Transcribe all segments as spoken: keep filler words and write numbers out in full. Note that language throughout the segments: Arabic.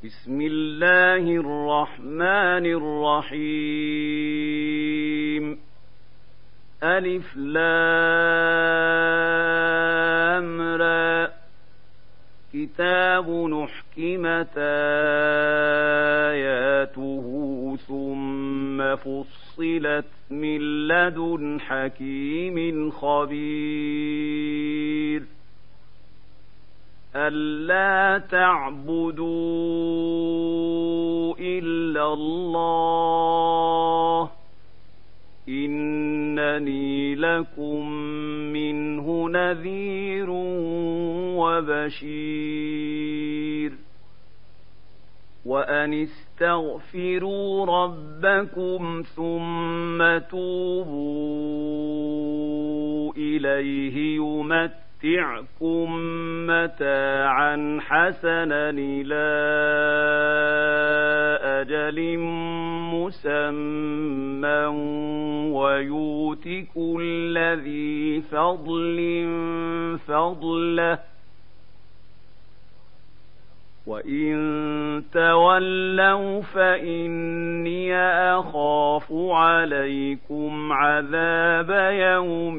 بسم الله الرحمن الرحيم. ألف لام را. كتاب نحكمت آياته ثم فصلت من لدن حكيم خبير. ألا تعبدوا إلا الله إنني لكم منه نذير وبشير. وأن استغفروا ربكم ثم توبوا إليه يمتعكم متاعا حسنا إلى أجل مسمى ويؤت كل ذي فضل فضله وإن تولوا فإني أخاف عليكم عذاب يوم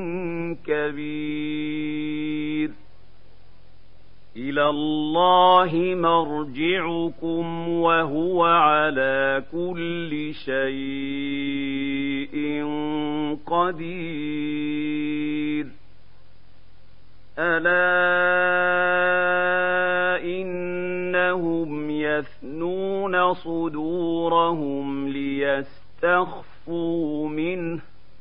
كبير. إلى الله مرجعكم وهو على كل شيء قدير. ألا إنهم يثنون صدورهم ليستخفوا منه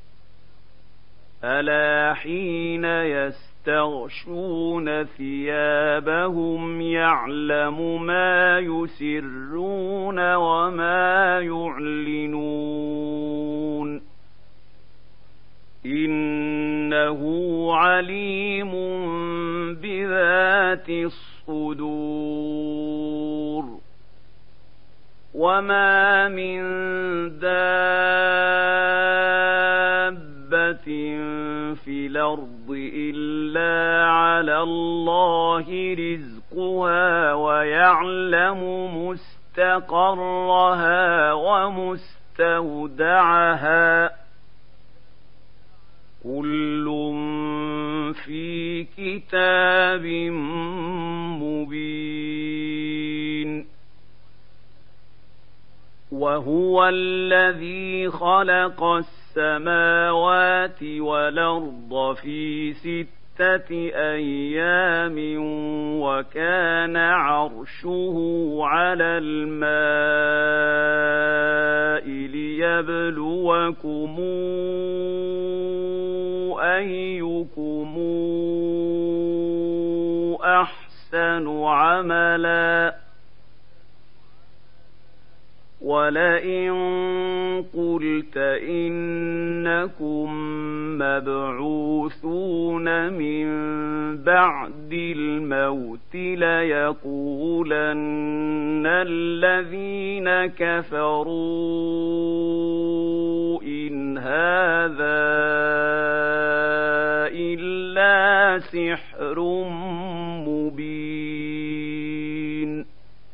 ألا حين يستغشون ثيابهم يعلم ما يسرون وما يعلنون إنه عليم بذات الصدور. وما من دابة في الأرض إلا على الله رزقها ويعلم مستقرها ومستودعها كل في كتاب مبين. وهو الذي خلق السماوات والأرض في ستة أيام وكان عرشه على الماء ليبلوكم أيكم أحسن عملا. ولئن قلت إنكم مبعوثون من بعد الموت ليقولن الذين كفروا إن هذا إلا سحر مبين.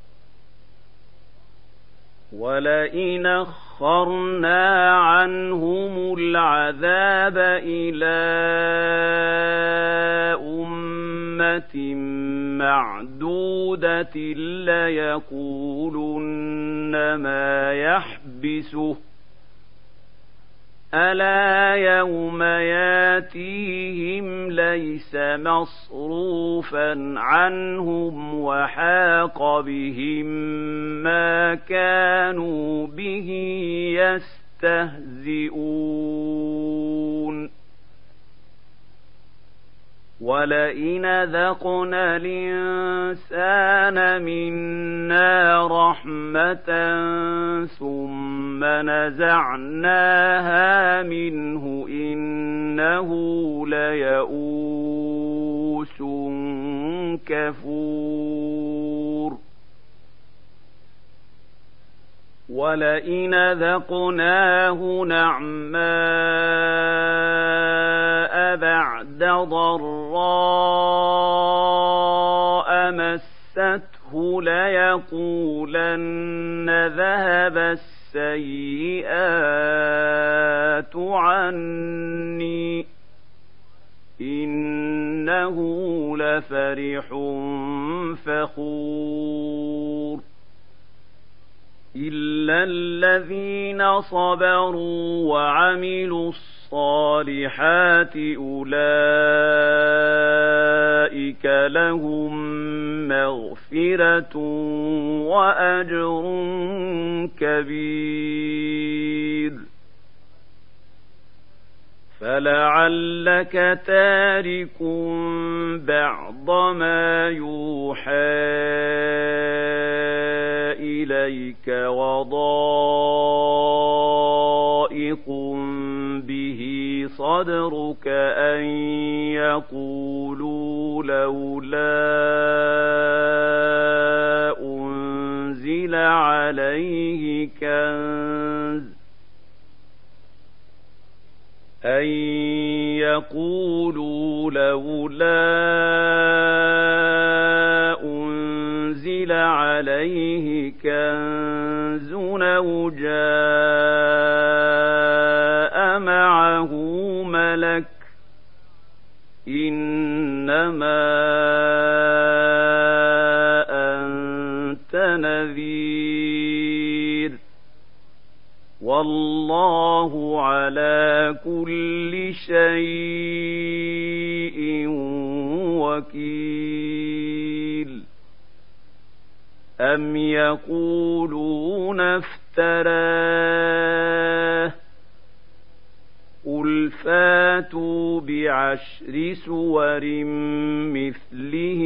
ولئن أخرنا عنهم العذاب إلى أمة معدودة ليقولن ما يحبسه ألا يوم ياتيهم ليس مصروفا عنهم وحاق بهم ما كانوا به يستهزئون. ولئن ذقنا الإنسان منا رحمة ثم نزعناها منه إنه ليئوس كفور. ولئن ذقناه نعماء بعد ضراء مسته مسته ليقولن ذهب السيئات عني إنه لفرح فخور إلا الذين صبروا وعملوا الصالحات أولئك لهم مغفرة وأجر كبير فلعلك تارك بعض ما يوحى إليك وضائق به صدرك أن يقولوا لولا أنزل عليه كنز أن يقولوا لولا أنزل عليه كنز أو جاء معه ملك إنما أنت نذير والله على كل شيء وكيل أم يقولون افتراه قل فاتوا بعشر سور مثله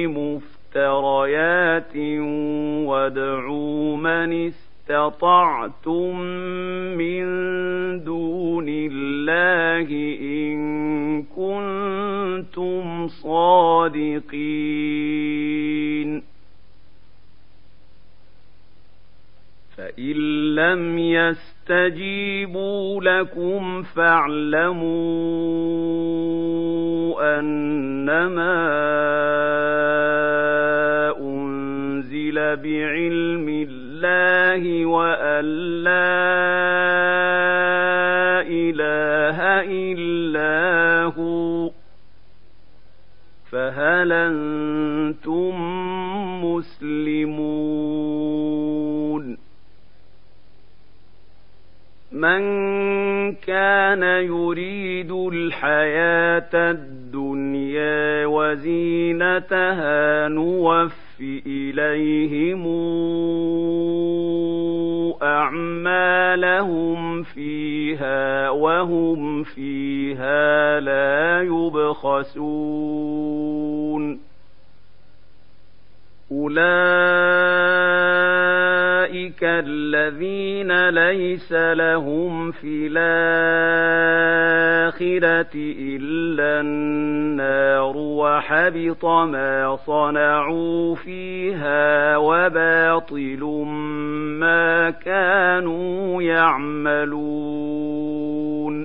مفتريات وادعوا من استطعتم من دون الله إن كنتم صادقين فإن لم يستجيبوا لكم فاعلموا أنما أنزل بعلم الله وأن لا إله إلا هو فهل أنتم مسلمون من كان يريد الحياة الدنيا وزينتها نوفي إليهم أعمالهم فيها وهم فيها لا يبخسون أولئك الذين ليس لهم في الآخرة إلا النار وحبط ما صنعوا فيها وباطل ما كانوا يعملون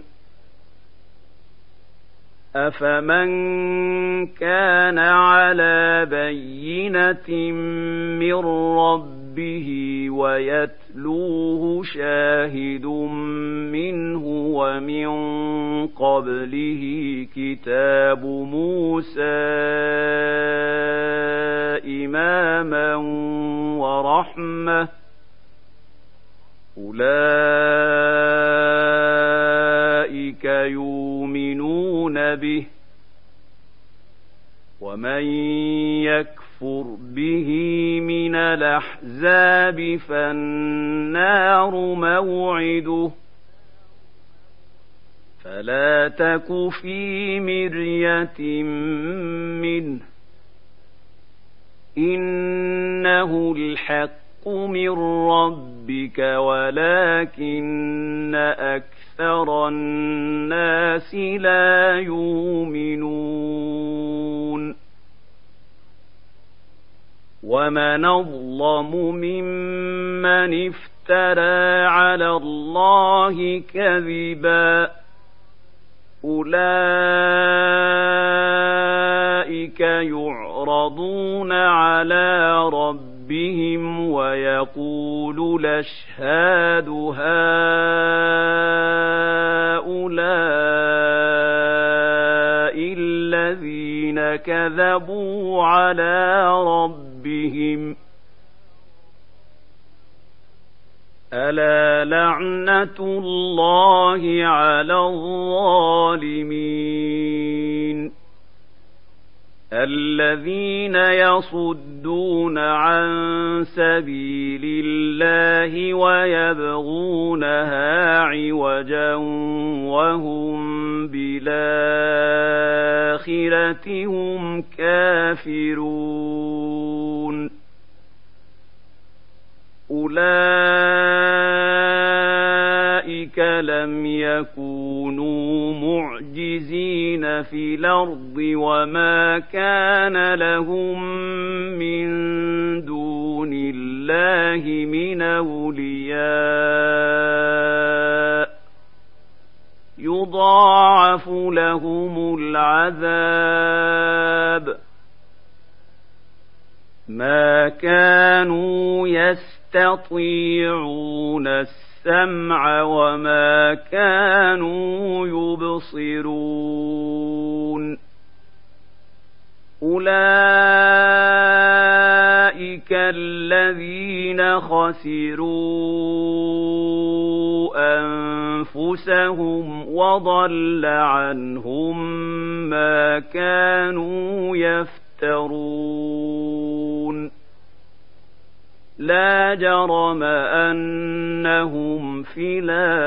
أفمن كان على بينة من ربه ويتلوه شاهد منه ومن قبله كتاب موسى إماما ورحمة أولئك يؤمنون به ومن يكفر به من الأحزاب فالنار موعده فلا تك في مرية منه إنه الحق من ربك ولكن أكثر الناس لا يؤمنون ومن أظلم ممن افترى على الله كذبا أولئك أولئك يعرضون على ربهم ويقول الأشهاد هؤلاء الذين كذبوا على ربهم ألا لعنة الله على الظالمين الذين يصدون عن سبيل الله ويبغونها عوجا وهم بالآخرة هم كافرون أولئك لم يكونوا معجزين في الأرض وما كان لهم من دون الله من أولياء يضاعف لهم العذاب ما كانوا يستطيعون السمع وما كانوا يبصرون أولئك الذين خسروا أنفسهم وضل عنهم ما كانوا يفترون لا جرم أنهم في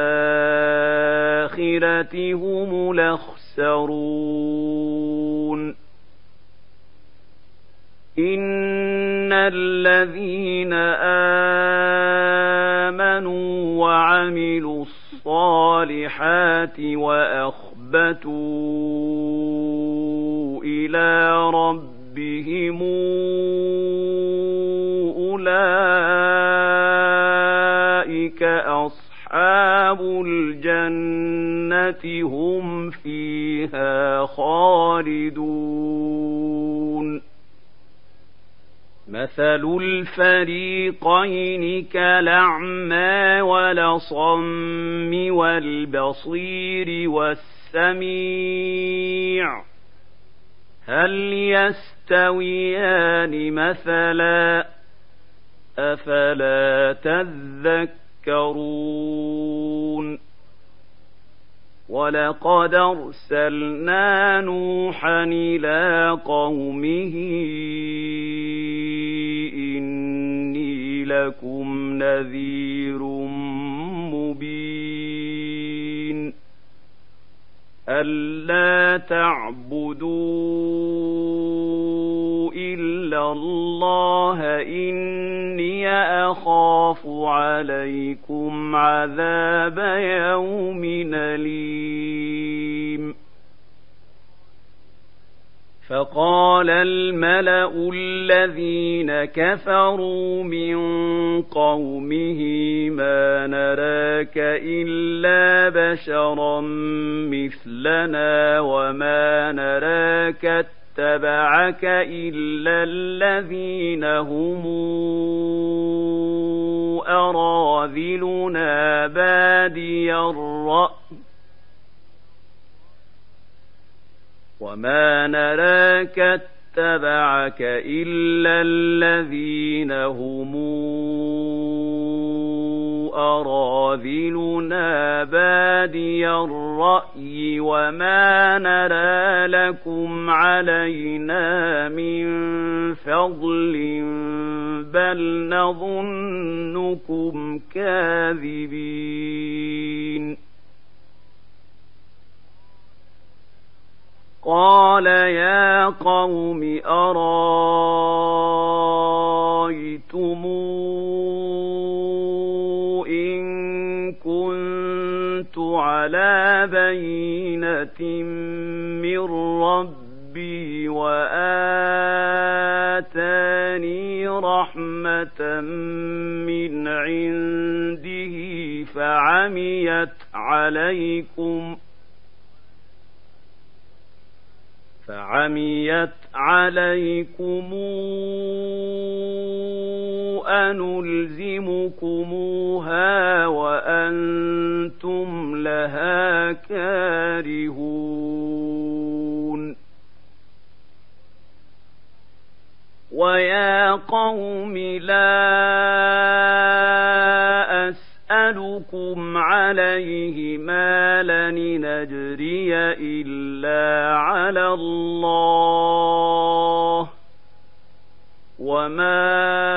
الآخرة هم الأخسرون إن الذين آمنوا وعملوا الصالحات وأخبتوا إلى ربهم أولئك أصحاب الجنة هم فيها خالدون مثل الفريقين كالأعمى والأصم والبصير والسميع هل يستويان مثلا أفلا تذكرون ولقد أرسلنا نوحا إلى قومه إني لكم نذير مبين ألا تعبدوا إلا الله إني أخاف عليكم عذاب يوم أليم فقال الملأ الذين كفروا من قومه ما نراك إلا بشرا مثلنا وما نراك اتبعك إلا الذين هم أراذلنا بادي الرأي وما نراك اتبعك إلا الذين هم أراذلنا بادي الرأي وما نرى لكم علينا من فضل بل نظنكم كاذبين قال يا قوم أرايتم إن كنت على بينة من ربي وآتاني رحمة من عنده فعميت عليكم فعميت عليكم أنلزمكموها وأنتم لها كارهون ويا قوم لا أسألكم عليه مالا إن أجري إلا على الله وما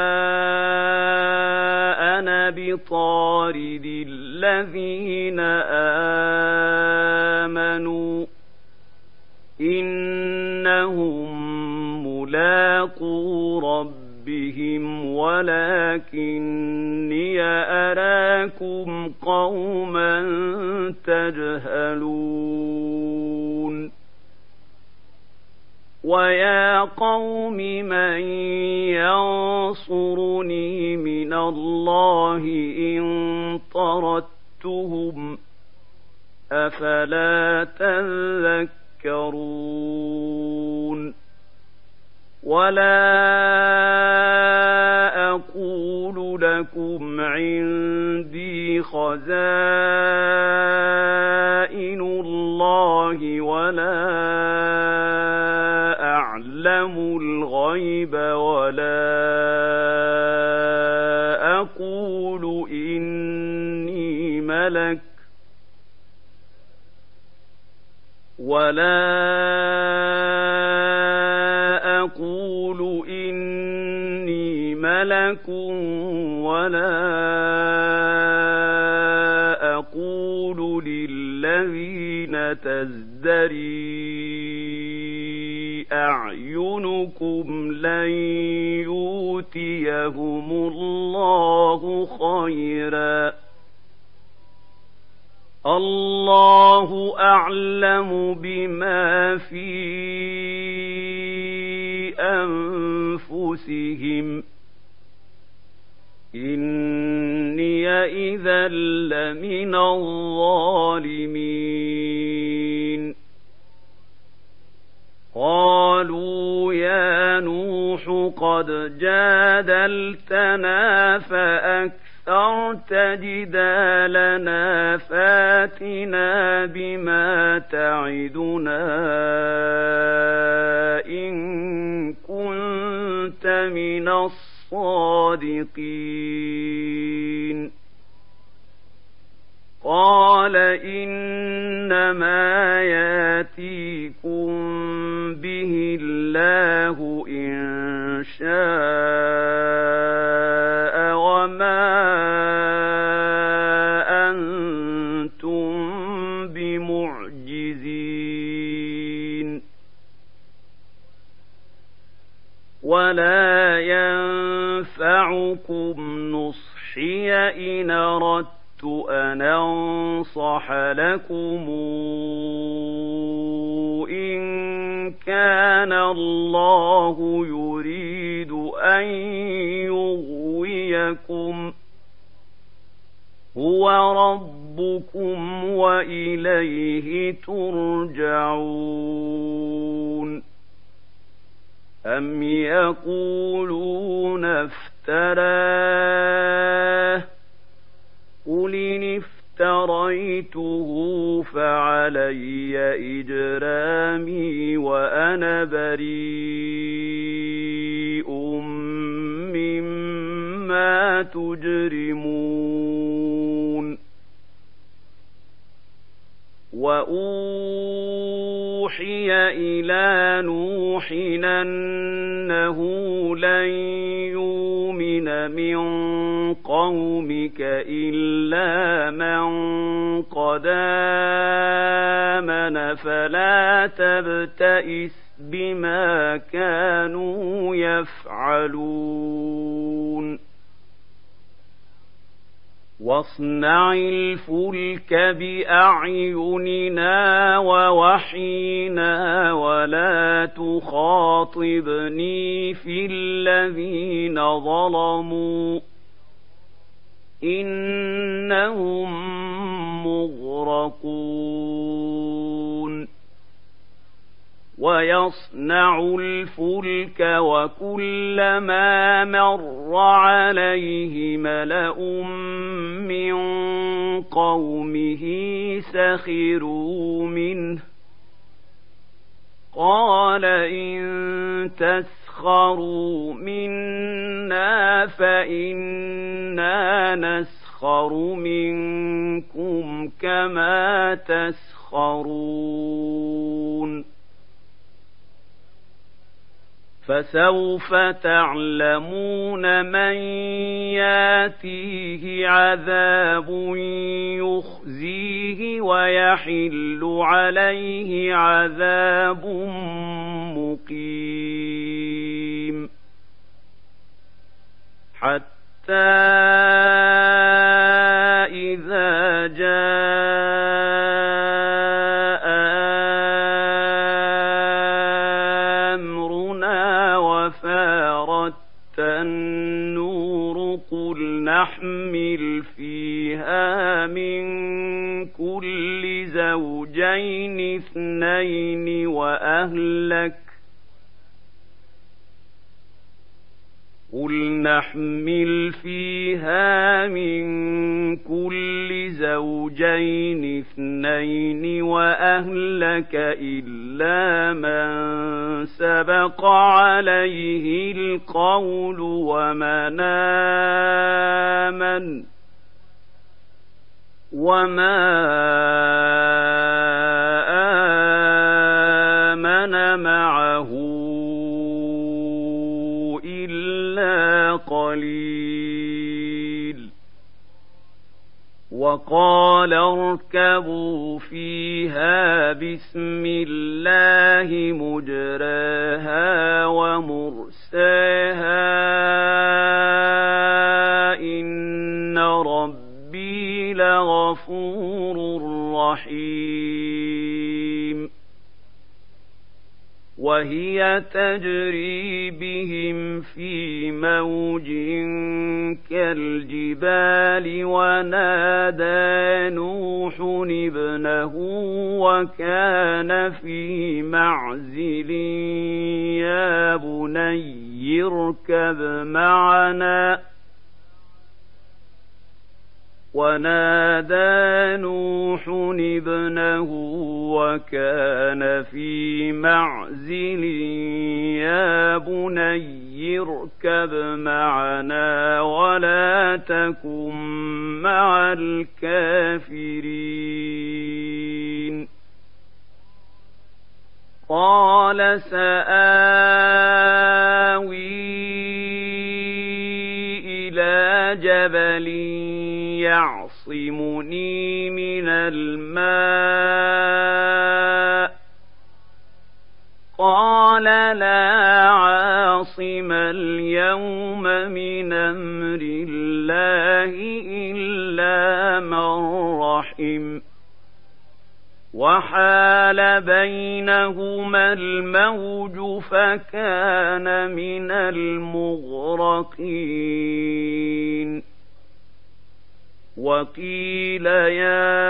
أنا بطارد الذين آمنوا إنهم ملاقو ربهم ولكني أراكم قوما تجهلون ويا قوم من ينصرني من الله إن طردتهم أفلا تذكرون ولا أقول لكم عندي خزائن الله ولا أعلم الغيب ولا أقول إني ملك ولا أقول إني ملك ولا أقول للذين تزدري أعينكم لن يؤتيهم الله خيرا الله أعلم بما في أنفسهم إني إذا لمن الظالمين قالوا يا نوح قد جادلتنا فأكثرت جدالنا فاتنا بما تعدنا إن كنت من الصادقين قال إنما ياتيكم به الله إن شاء وما أنتم بمعجزين ولا ينفعكم نصحي إن أردت أن أنصح لكم إن كان الله يريد أن يغويكم هو ربكم وإليه ترجعون أم يقولون افتراه قل إن افتريته فعلي إجرامي وأنا بريء مما تجرمون وأوحي إلى نوح أنه لن يؤمن من قومك إلا من قد آمن فلا تبتئس بما كانوا يفعلون واصنع الفلك بأعيننا ووحينا ولا تخاطبني في الذين ظلموا إنهم مغرقون ويصنع الفلك وكلما مر عليه ملأ من قومه سخروا منه قال إن تسخروا منا فإنا نسخر منكم كما تسخرون فسوف تعلمون من ياتيه عذاب يخزيه ويحل عليه عذاب مقيم حتى إذا جاء أمرنا وفارت النور قل نحمل فيها من كل زوجين اثنين وأهلك قل نحمل فيها من كل زوجين اثنين وأهلك إلا من سبق عليه القول ومن آمن وما آمن معه إلا قليل وقال اركبوا فيها بسم الله مجراها ومرساها إن ربي لغفور رحيم وهي تجري بهم في موج كالجبال ونادى نوح ابنه وكان في معزل يا بني اركب معنا ونادى نوح ابنه وكان في معزل يا بني اركب معنا ولا تكن مع الكافرين قال سآوي إلى جبل يعصمني من الماء قال لا عاصم اليوم من أمر الله إلا من رحم وحال بينهما الموج فكان من المغرقين وقيل يا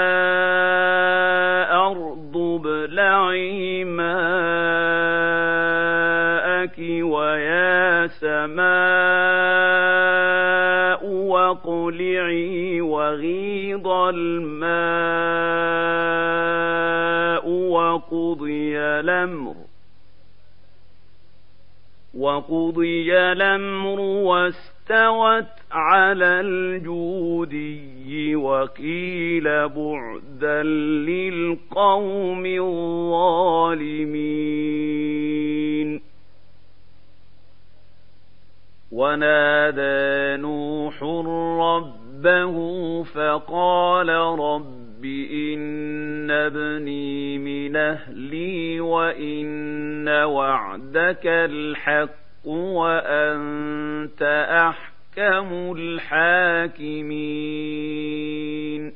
أرض ابلعي ماءك ويا سماء واقلعي وغيض الماء وقضي الأمر وقضي الأمر واستوت على الجودي وقيل بعدا للقوم الظالمين ونادى نوح ربه فقال رب إن ابني من أهلي وإن وعدك الحق وأنت أحكم الحاكمين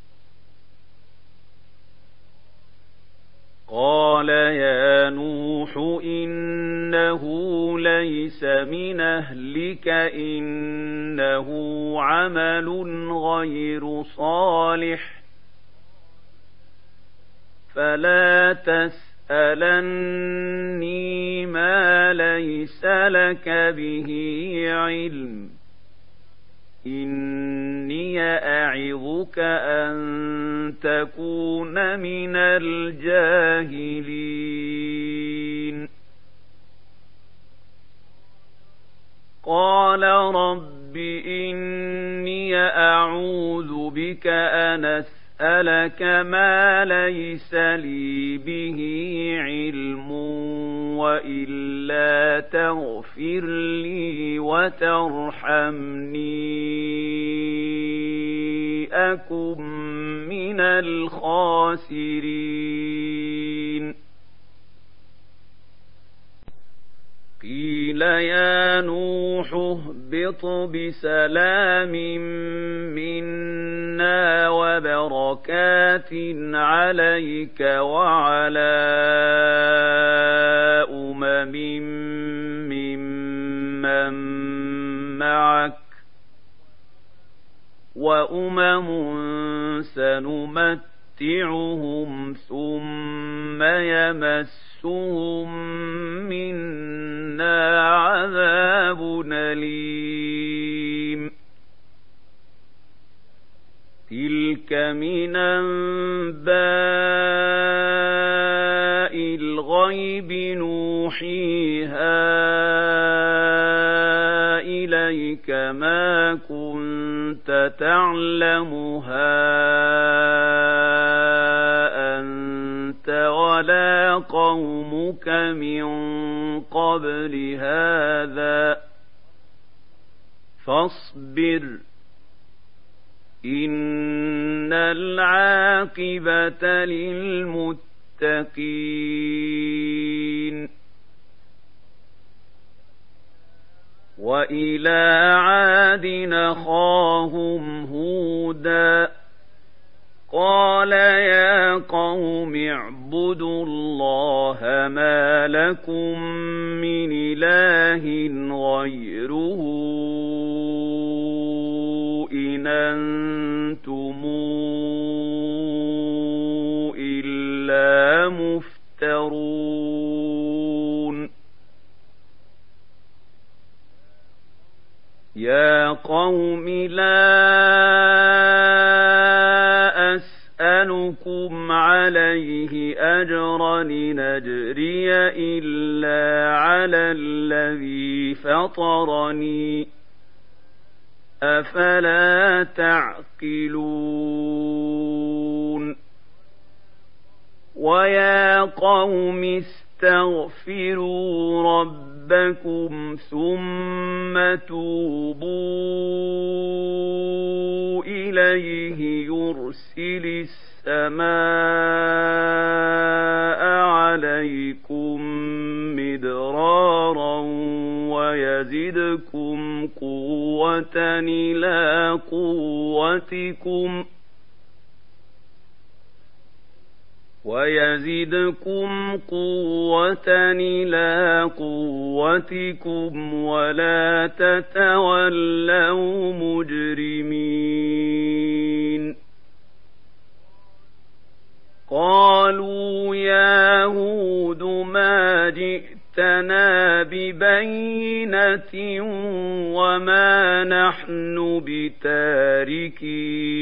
قال يا نوح إنه ليس من أهلك إنه عمل غير صالح فلا تسألني ما ليس لك به علم إني أعظك أن تكون من الجاهلين قال رب إني أعوذ بك أن أسألك ما ليس لي به علم وإلا تغفر لي وترحمني أكن من الخاسرين قيل يا نوح اهبط بسلام منا وبركات عليك وعلى أمم ممن معك وأمم سنمتعهم ثم يمسهم منا عذاب أليم تلك من أنباء الغيب نوحيها إليك ما كنت تعلمها أنت ولا قومك من قبل هذا فاصبر إن العاقبة للمتقين وإلى عاد أخاهم هودا قال يا قوم اعبدوا الله ما لكم من إله غيره إن أنتم إلا مفترون يا قوم لا أسألكم عليه أجرا إن أجري إلا على الذي فطرني أفلا تعقلون ويا قوم استغفروا ربكم ثم توبوا إليه يرسل السماء عليكم مدرارا ويزدكم قوة إلى قوتكم ويزدكم قوة إلى قوتكم ولا تتولوا مجرمين قالوا يا هود ما جئتنا ببينة وما نحن بتاركي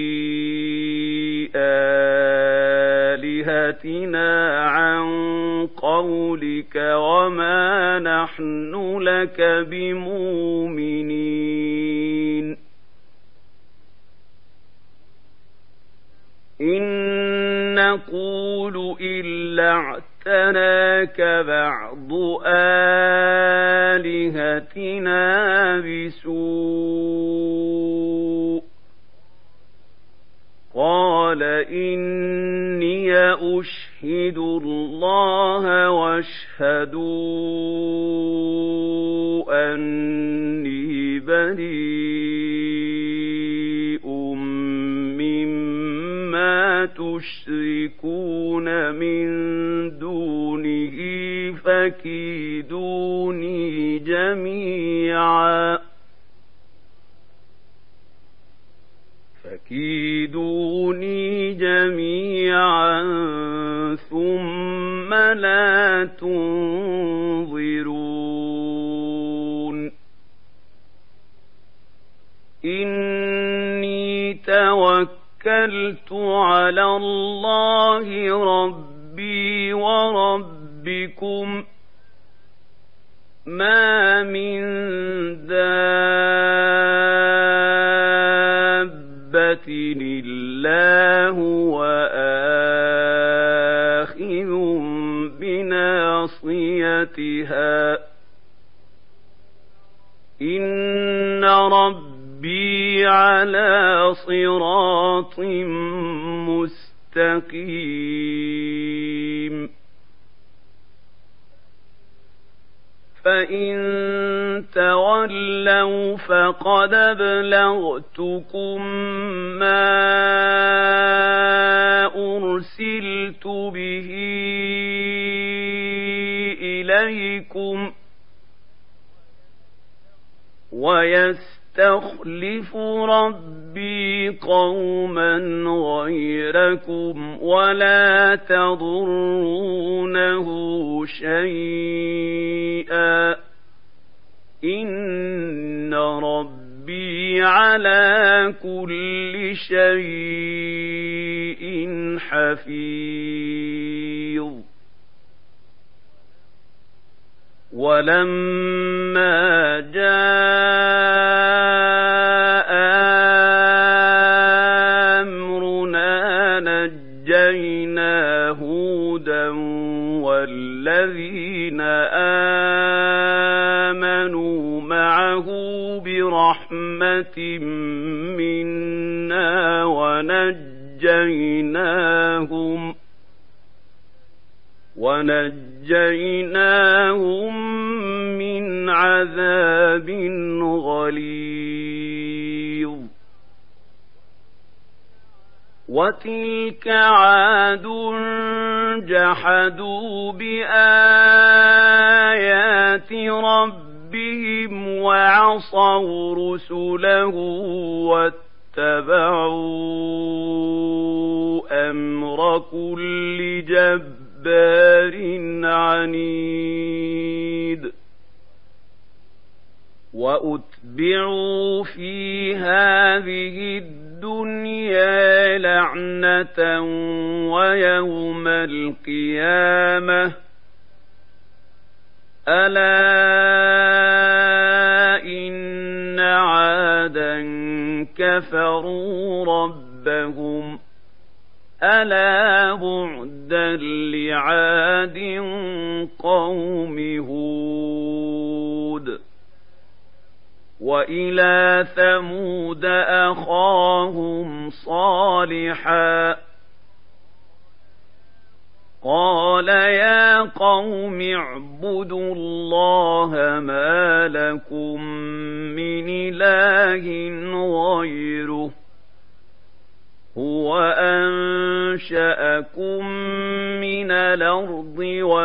آلهتنا عن قولك وما نحن لك بمؤمنين إن نقول إلا اعتناك بعض آلهتنا بسوء قال إني أشهد الله واشهدوا أني بريء مما تشركون من دونه فكيدوني جميعا فكيدوني جميعا ثم لا تنظرون إني توكلت على الله ربي وربكم ما من دابة إلا هو آخذ بناصيتها إن ربي على صراط مستقيم فإن تولوا فقد أبلغتكم ما أرسلت به إليكم ويستخلف ربي قوما غيركم ولا تضرونه شيئا إن ربي على كل شيء حفيظ ولما جاء أمرنا نجينا هودا والذين آمنوا معه برحمة منا ونجيناهم ونجيناهم من عذاب غليظ وتلك عاد جحدوا بآيات ربهم وعصوا رسله واتبعوا أمر كل جبار جبار عنيد وأتبعوا في هذه الدنيا لعنة ويوم القيامة ألا إن عادا كفروا ربهم ألا بعدا لعاد قوم هود وإلى ثمود أخاهم صالحا قال يا قوم اعبدوا الله ما لكم من إله غيره هو أنشأكم من الأرض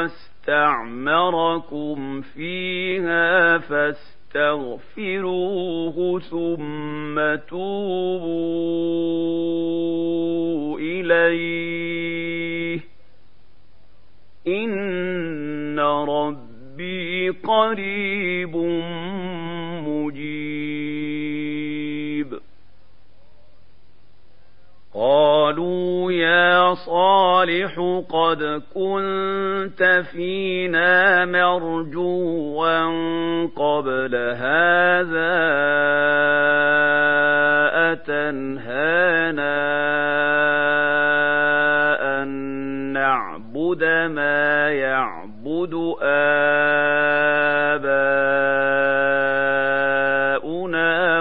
واستعمركم فيها فاستغفروه ثم توبوا إليه إن ربي قريب مجيب قالوا يا صالح قد كنت فينا مرجوا قبل هذا أتنهانا أن نعبد ما يعبد آباؤنا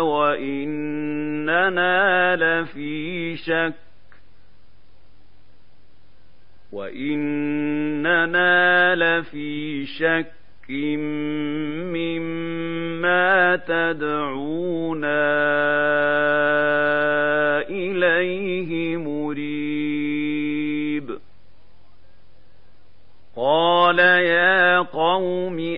وإننا لفي شك وإننا لفي شك مما تدعونا إليه مريب قال يا قوم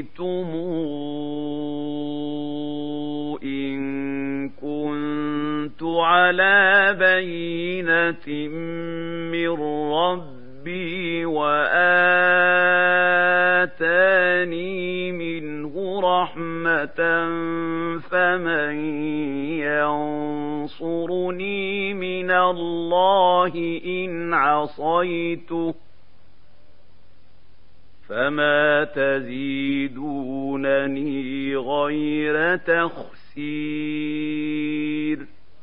أرايتم إن كنت كنت على بينة من ربي وآتاني منه رحمة فمن ينصرني من الله إن عصيته فما تزيدونني غير تخسير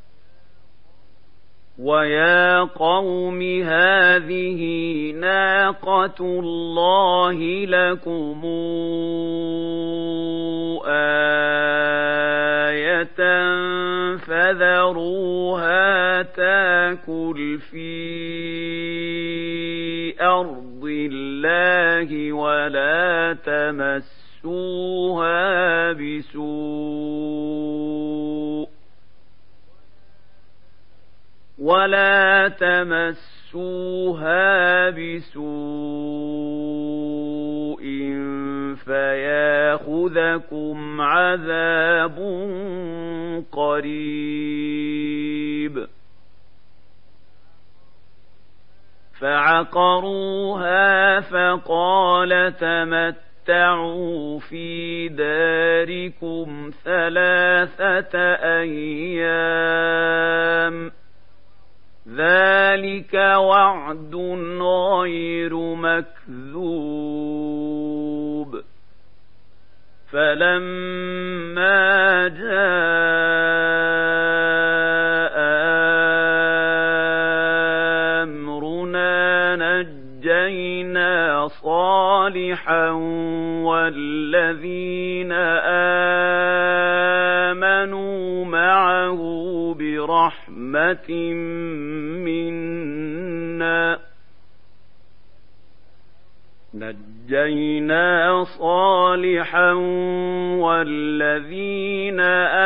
ويا قوم هذه ناقة الله لكم آية فذروها تاكل في أرض الله ولا تمسوها بسوء ولا تمسوها بسوء فياخذكم عذاب قريب فعقروها فقال تمتعوا في داركم ثلاثة أيام ذلك وعد غير مكذوب فلما جاء أمرنا نجينا صالحا والذين آمنوا معه برحمة منا نجينا صالحا والذين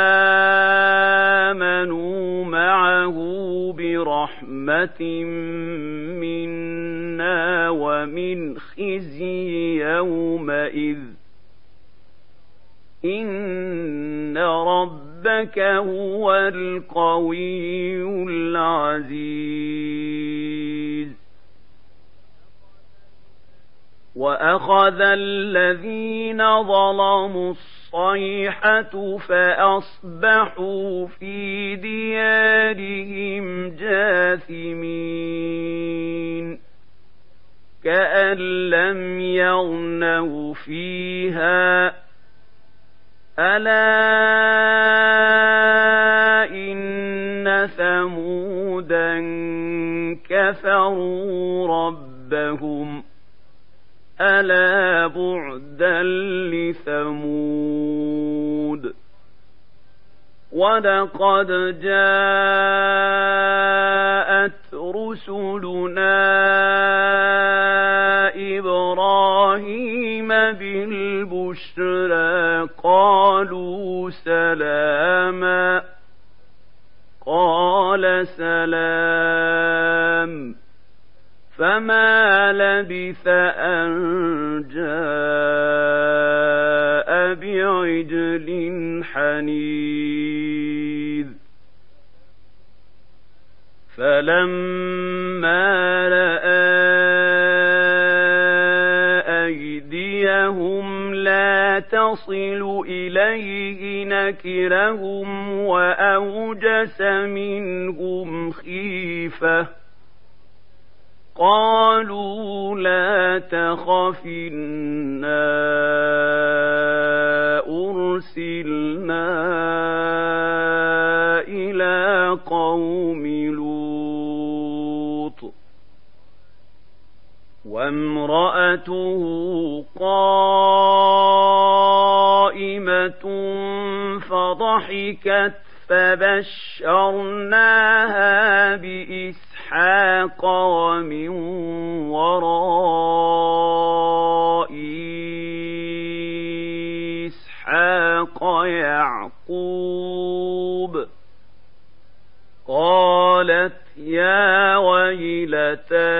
آمنوا معه برحمة منا ومن خزي يومئذ إن ربك هو القوي العزيز وأخذ الذين ظلموا الصيحة فأصبحوا في ديارهم جاثمين كأن لم يغنوا فيها ألا إن ثمودا كفروا ربهم ألا بعدا لثمود ولقد جاءت رسلنا إبراهيم بالبشرى قالوا سلاما قال سلام فما لبث أن جاء بعجل حنيذ فلما رأى أيديهم لا تصل إليه نكرهم وأوجس منهم خيفة قالوا لا تخف إنا أرسلنا إلى قوم لوط وامرأته قائمة فضحكت فبشرناها بإسحاق ومن وراء إسحاق يعقوب قالت يا ويلتى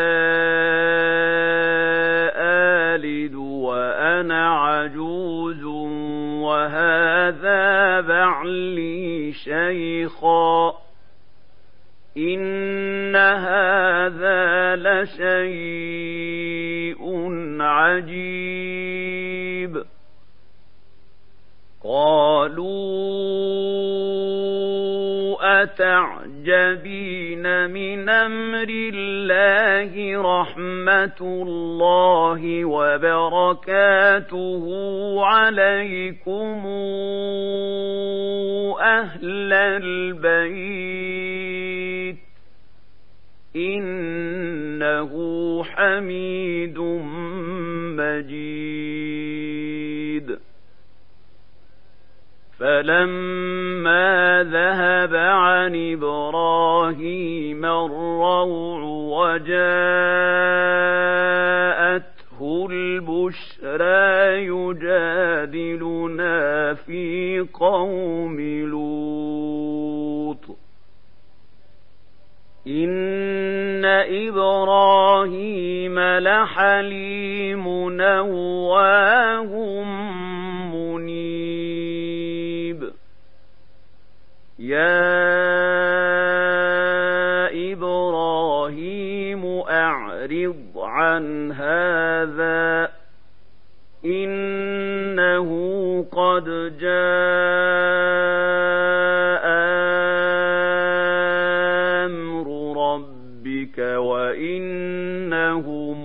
آلد وأنا عجوز وهذا بعلي شيخا إن هذا لشيء عجيب قالوا أتعجبين من أمر الله رحمة الله وبركاته عليكم أهل البيت إنه حميد مجيد فلما ذهب عن إبراهيم الروع وجاءته البشرى يجادلنا في قوم لوط إن إبراهيم لحليم أواه منيب يا إبراهيم أعرض عن هذا إنه قد جاء أمر ربك وإنهم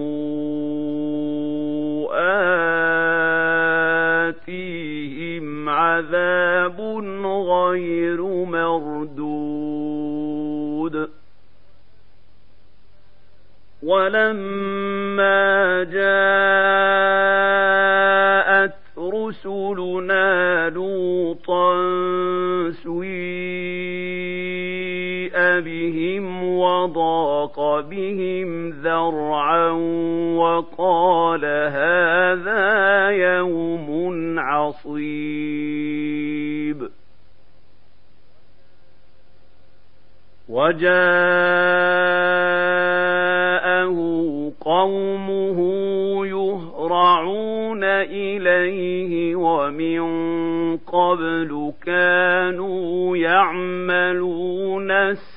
آتيهم عذاب غير مردود ولما جاءت رسلنا لوطا سيء بهم وضاق بهم ذرعا وقال هذا يوم عصيب وجاءه قومه يهرعون إليه ومن قبل كانوا يعملون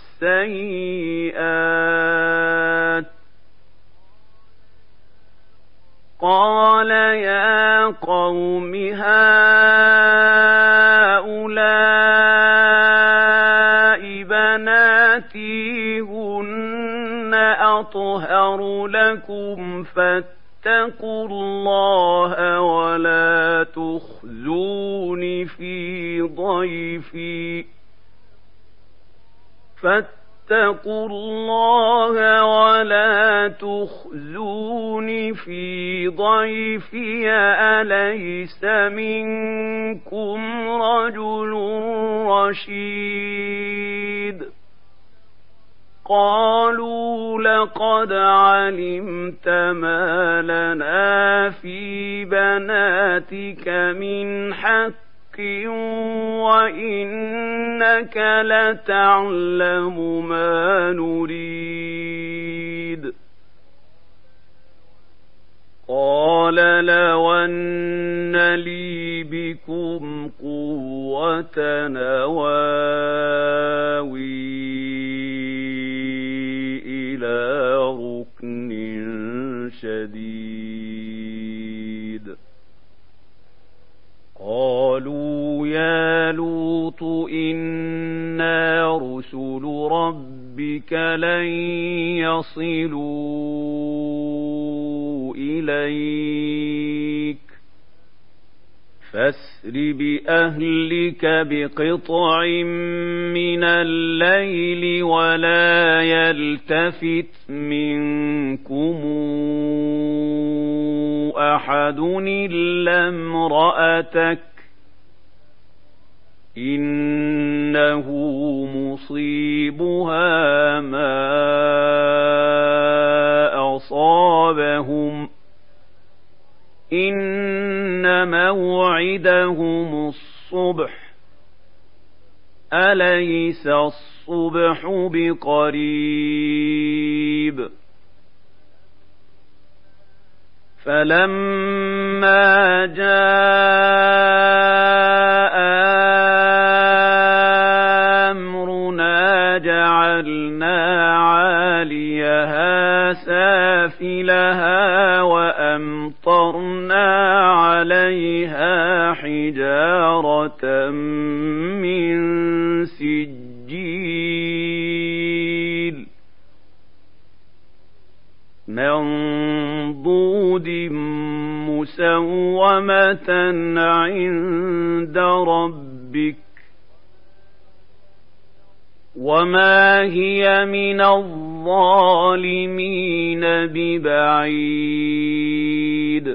السيئات قال يا قوم هؤلاء بناتي هن أطهر لكم فاتقوا الله ولا تخزون في ضيفي فاتقوا الله ولا تخزون في ضيفي أليس منكم رجل رشيد قالوا لقد علمت ما لنا في بناتك من حق وإنك لتعلم ما نريد قال لو أن لي بكم قوة نواوي إلى ركن شديد قالوا يا لوط إنا رسل ربك لن يصلوا إليك فاسر بأهلك بقطع من الليل ولا يلتفت منكم أحد إلا امرأتك إنه مصيبها ما أصابهم إن موعدهم الصبح أليس الصبح بقريب فلما جاء أمرنا جعلنا حجارة من سجيل منضود مسومة عند ربك وما هي من الظالمين ببعيد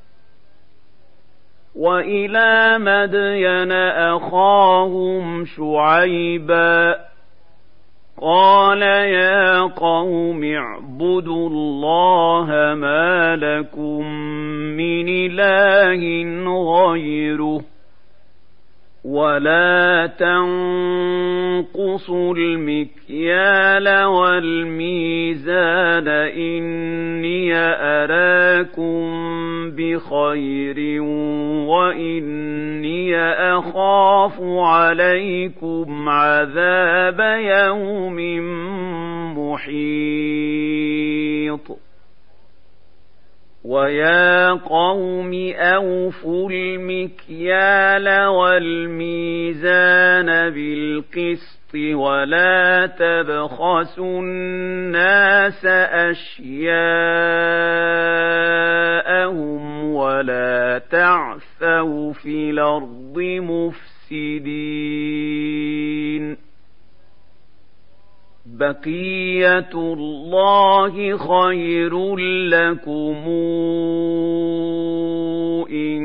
وإلى مدين أخاهم شعيبا قال يا قوم اعبدوا الله ما لكم من إله غيره ولا تنقصوا المكيال والميزان إني أراكم بخير وإني أخاف عليكم عذاب يوم محيط ويا قوم أوفوا المكيال والميزان بالقسط ولا تبخسوا الناس أشياءهم ولا تعثوا في الأرض مفسدين بقية الله خير لكم إن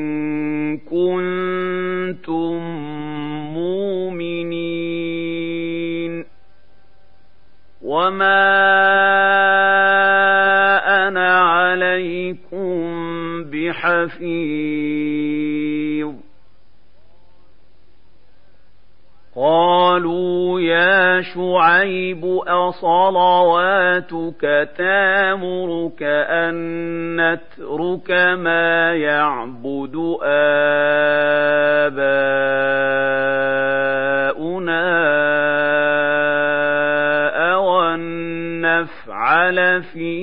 كنتم مؤمنين وما أنا عليكم بحفيظ قالوا يا شعيب أصلواتك تامرك أن نترك ما يعبد آباؤنا أو أن نفعل في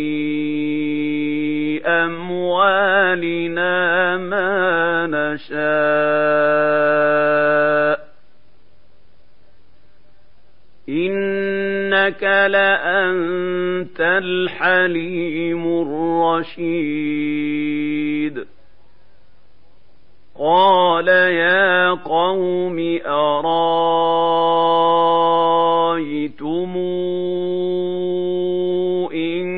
أموالنا ما نشاء إنك لأنت الحليم الرشيد قال يا قوم أرايتم إن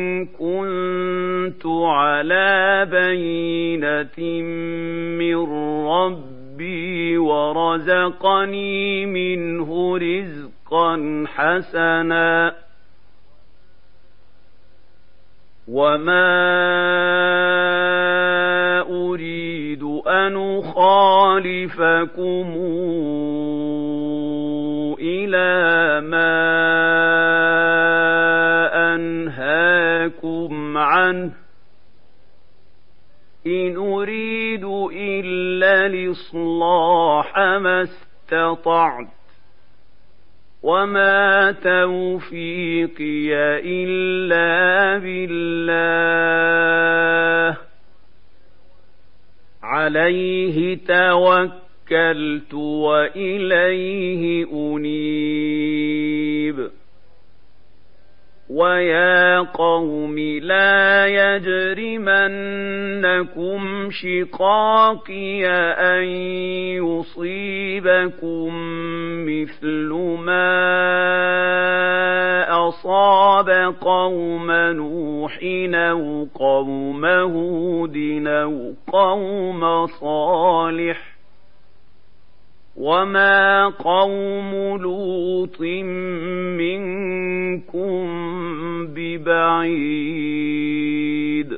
كنت على بينة من ربي ورزقني منه رزقا حسنا وما أريد أن أخالفكم إلى ما أنهاكم عنه إن أريد إلا الإصلاح ما استطعت وما توفيقي إلا بالله عليه توكلت وإليه أنيب ويا قوم لا يجرمنكم شقاقي أن يصيبكم مثل ما أصاب قوم نوح أو قوم هود أو قوم صالح وما قوم لوط منكم ببعيد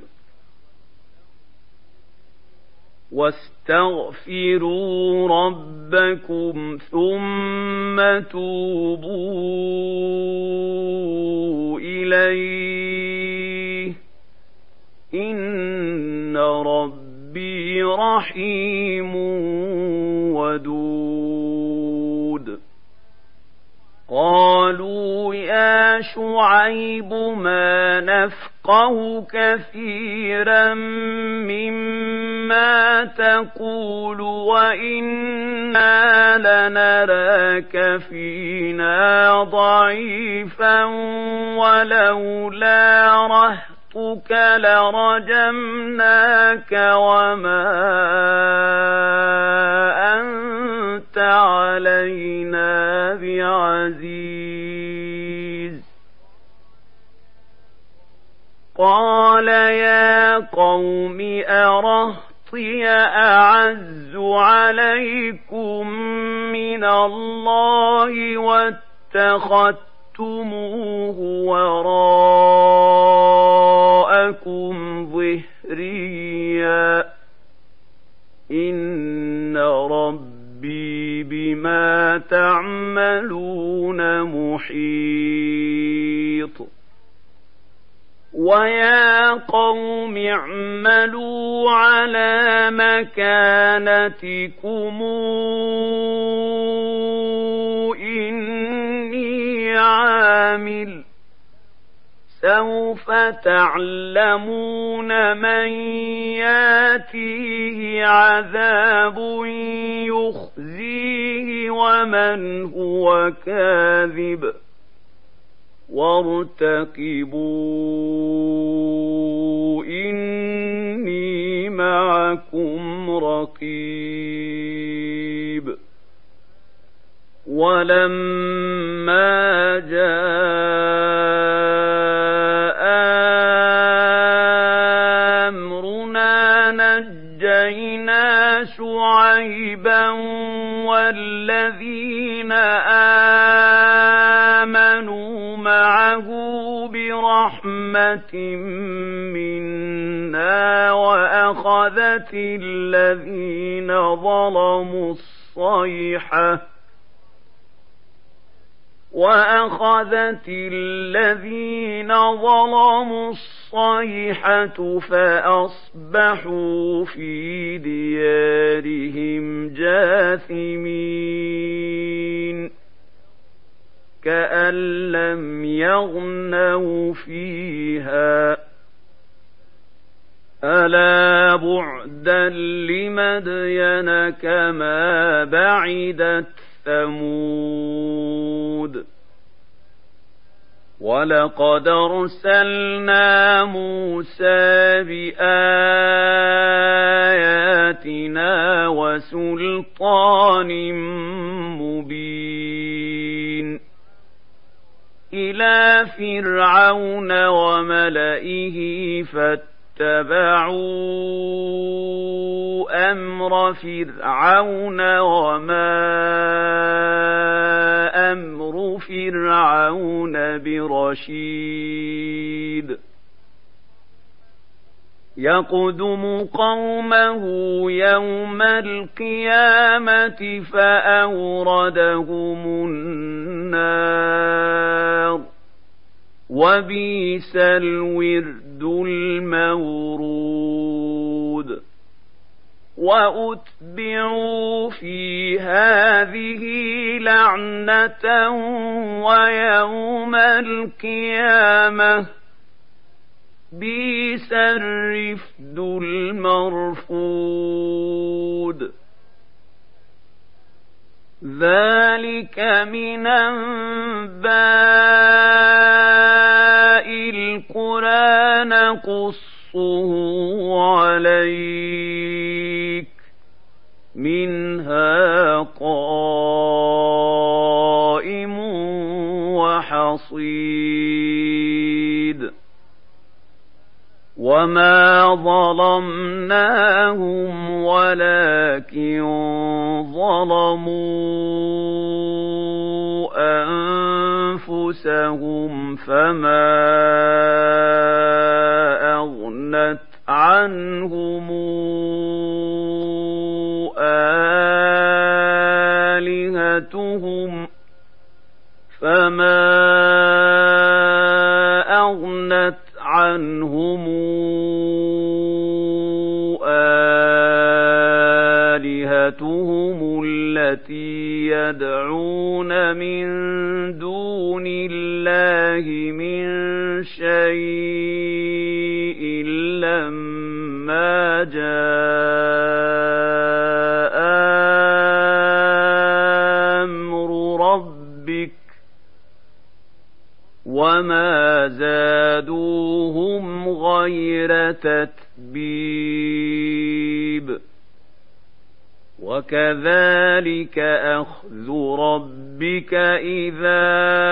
واستغفروا ربكم ثم توبوا إليه إن ربي رحيم ودود قالوا يا شعيب ما نفقه نفقه كثيرا مما تقول وإنا لنراك فينا ضعيفا ولولا رهطك لرجمناك وما أنت علينا بعزيز. قال يا قوم أرهطي أعز عليكم من الله واتخذتموه وراءكم ظهريا إن ربي بما تعملون محيط. ويا قوم اعملوا على مكانتكم إني عامل سوف تعلمون من ياتيه عذاب يخزيه ومن هو كاذب وارتقبوا إني معكم رقيب. ولما جاء أمرنا نجينا شعيبا والذين آمنوا معه برحمة منا وأخذت الذين ظلموا الصيحة وأخذت الذين ظلموا الصيحة فأصبحوا في ديارهم جاثمين كأن لم يغنوا فيها ألا بعدا لمدين كما بعدت ثمود. ولقد أرسلنا موسى بآياتنا وسلطان مبين إلى فرعون وملئه فاتبعوا أمر فرعون وما أمر فرعون برشيد. يقدم قومه يوم القيامة فأوردهم النار وبئس الورد المورود. وأتبعوا في هذه لعنة ويوم القيامة بئس الرفد المرفود. ذلك من أنباء القرى نقصه عليك منها قائم وحصيد. وما ظلمناهم ولكن ظلموا أنفسهم فما أغنت عنهم آلهتهم فما أغنت عنهم وآلهتهم التي يدعون من دون الله من شيء لما جاء أمر ربك وما زادوهم غير تتبيب وكذلك أخذ ربك إذا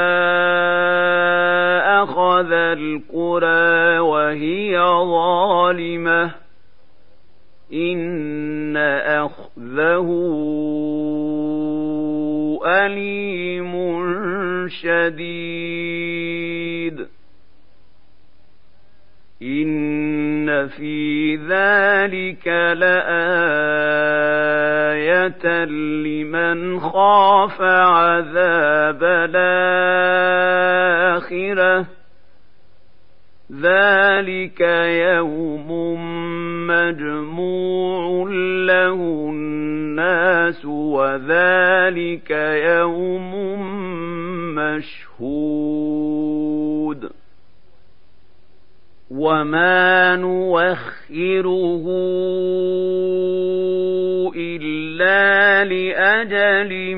أخذ القرى وهي ظالمة إن أخذه أليم شديد إن في ذلك لآية لمن خاف عذاب الآخرة ذلك يوم مجموع له الناس وذلك يوم مشهود وما نوخره إلا لأجل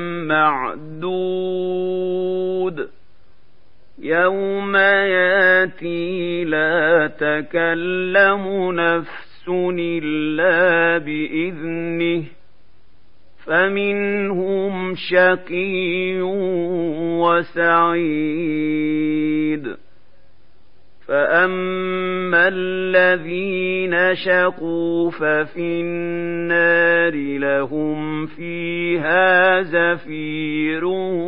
معدود يوم ياتي لا تكلم نفس إلا بإذنه فمنهم شقي وسعيد فأما الذين شقوا ففي النار لهم فيها زفير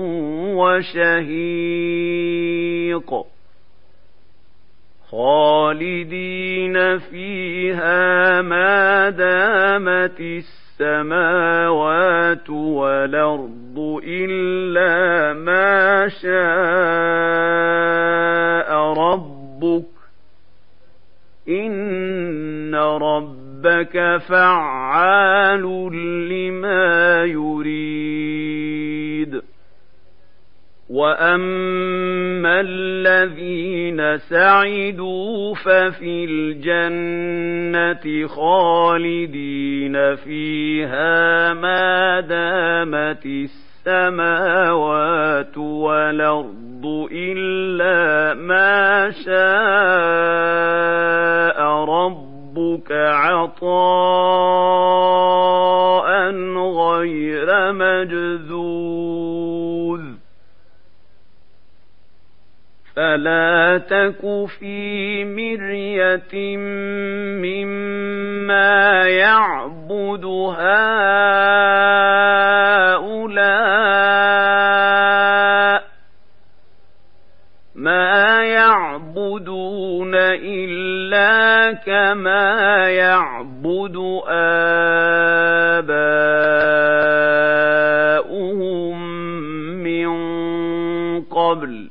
وشهيق خالدين فيها ما دامت السماوات والأرض إلا ما شاء ربك إن ربك فعال لما يريد وأما الذين سعدوا ففي الجنة خالدين فيها ما دامت السماوات والأرض إلا ما شاء ربك عطاء غير مجذوذ فلا تك في مرية مما يعبد هؤلاء ما يعبدون إلا كما يعبد آباؤهم من قبل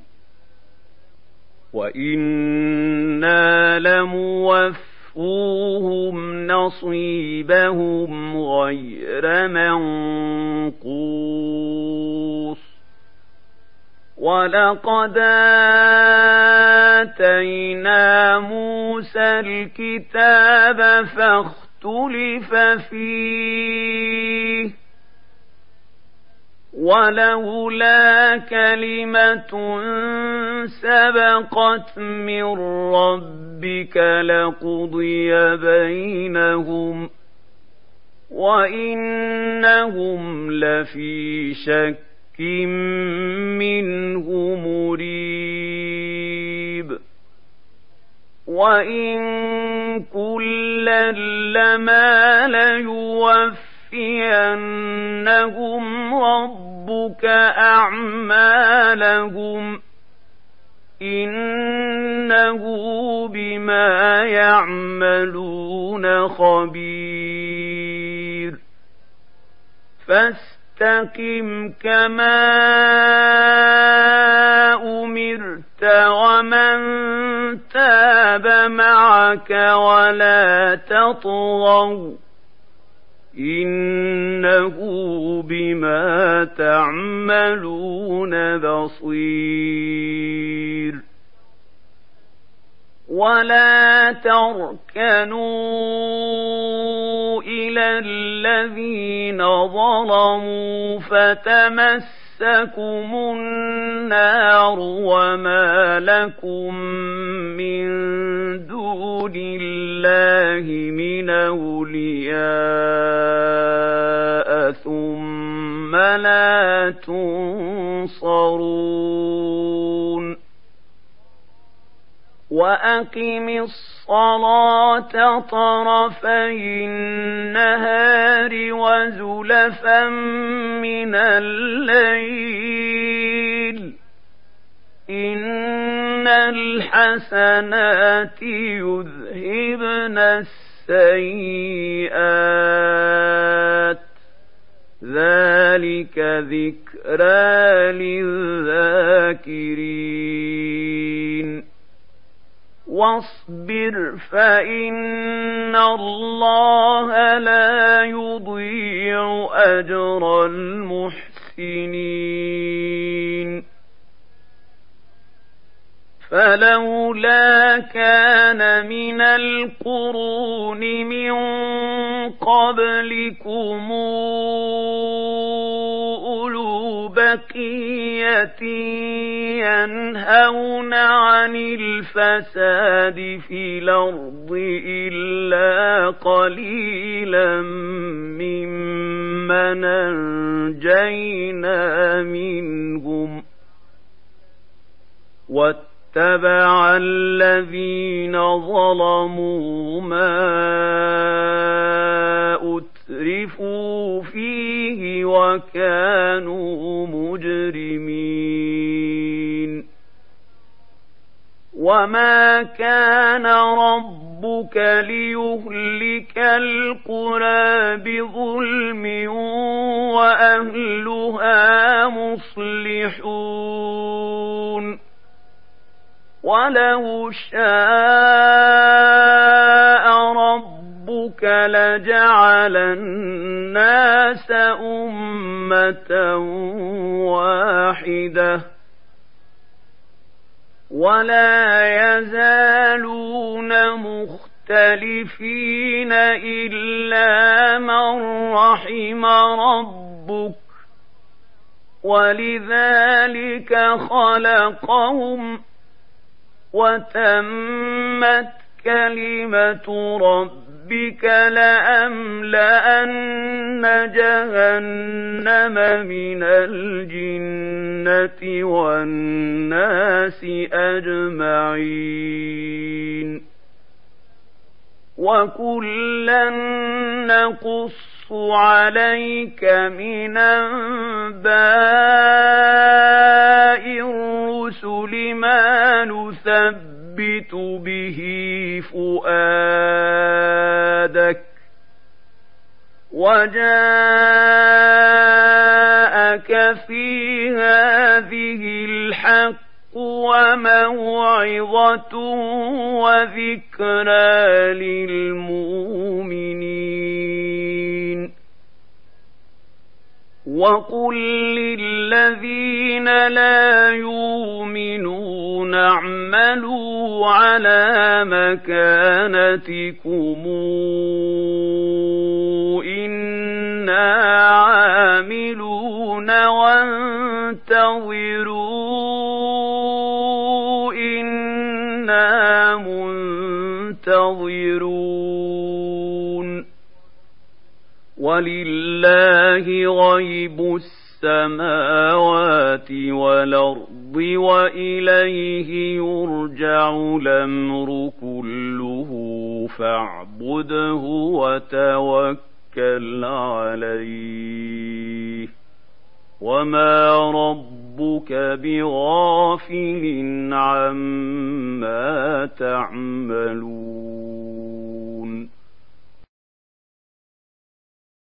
وإنا لموفوهم نصيبهم غير منقوص ولقد آتينا موسى الكتاب فاختلف فيه ولولا كلمة سبقت من ربك لقضي بينهم وإنهم لفي شك منه مريب وإن كلا لما ليوفينهم ربك أعمالهم إنه بما يعملون خبير فاستقم كما أمرت ومن تاب معك ولا تطغوا إن إنه بما تعملون بصير. ولا تركنوا إلى الذين ظلموا فتمسكم النار وما لكم من دون الله من أولياء ثم لا تنصرون. وأقم الصلاة طرفي النهار وزلفا من الليل إن الحسنات يذهبن السيئات ذلك ذكرى للذاكرين. واصبر فإن الله لا يضيع أجر المحسنين. فلولا كان من القرون من قبلكم أولو بقية ينهون عن الفساد في الأرض إلا قليلا ممن أنجينا منهم واتبع الذين ظلموا ما أترفوا فيه وكانوا مجرمين. وما كان ربك ليهلك القرى بظلم وأهلها مصلحون. ولو شاء ربك لجعل الناس أمة واحدة ولا يزالون مختلفين إلا من رحم ربك ولذلك خلقهم وتمت كلمة ربك لأملأن جهنم من الجنة والناس أجمعين. وكلا نقص عليك من أنباء الرسل ما نثبت به فؤادك وجاءك في هذه الحق وموعظة وذكرى للمؤمنين. وقل للذين لا يؤمنون اعملوا على مكانتكم إنا عاملون وانتظروا إنا منتظرون. ولله غيب السماوات والأرض وإليه يرجع الأمر كله فاعبده وتوكل عليه وما ربك بغافل عما تعملون.